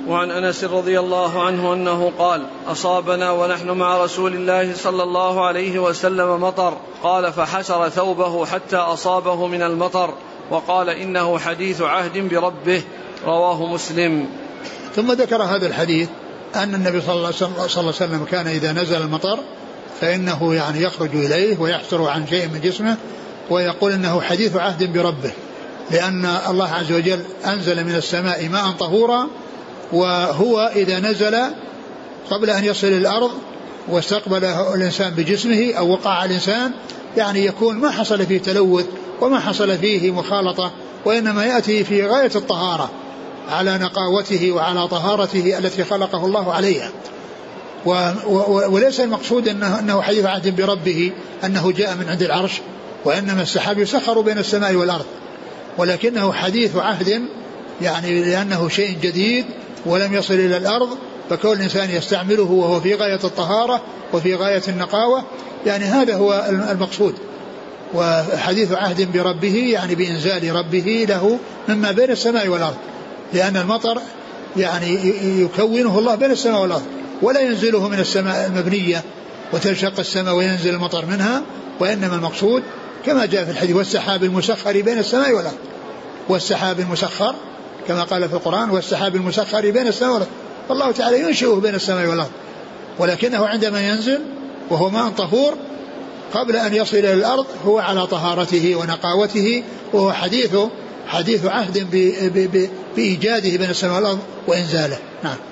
وعن أنس رضي الله عنه أنه قال: أصابنا ونحن مع رسول الله صلى الله عليه وسلم مطر، قال: فحسر ثوبه حتى أصابه من المطر، وقال: إنه حديث عهد بربه. رواه مسلم. ثم ذكر هذا الحديث أن النبي صلى الله عليه وسلم كان إذا نزل المطر فإنه يعني يخرج إليه ويحسر عن شيء من جسمه ويقول إنه حديث عهد بربه، لأن الله عز وجل أنزل من السماء ماء طهورا، وهو إذا نزل قبل أن يصل الأرض واستقبله الإنسان بجسمه أو وقع الإنسان يعني يكون ما حصل فيه تلوث وما حصل فيه مخالطة، وإنما يأتي في غاية الطهارة على نقاوته وعلى طهارته التي خلقه الله عليها. وليس المقصود أنه حديث عهد بربه أنه جاء من عند العرش، وإنما السحاب يسخر بين السماء والأرض، ولكنه حديث عهد يعني لأنه شيء جديد ولم يصل إلى الأرض، فكل الإنسان يستعمله وهو في غاية الطهارة وفي غاية النقاوة، يعني هذا هو المقصود. وحديث عهد بربه يعني بإنزال ربه له مما بين السماء والأرض، لأن المطر يعني يكونه الله بين السماء والأرض، ولا ينزله من السماء المبنية وتنشق السماء وينزل المطر منها، وإنما المقصود كما جاء في الحديث: والسحاب المسخر بين السماء والأرض. والسحاب المسخر كما قال في القرآن: والسحاب المسخر بين السماء والأرض. فالله تعالى ينشئه بين السماء والأرض، ولكنه عندما ينزل وهو ماء طهور قبل أن يصل إلى الأرض هو على طهارته ونقاوته، وهو حديث عهد بإيجاده بين السماء والأرض وإنزاله. نعم.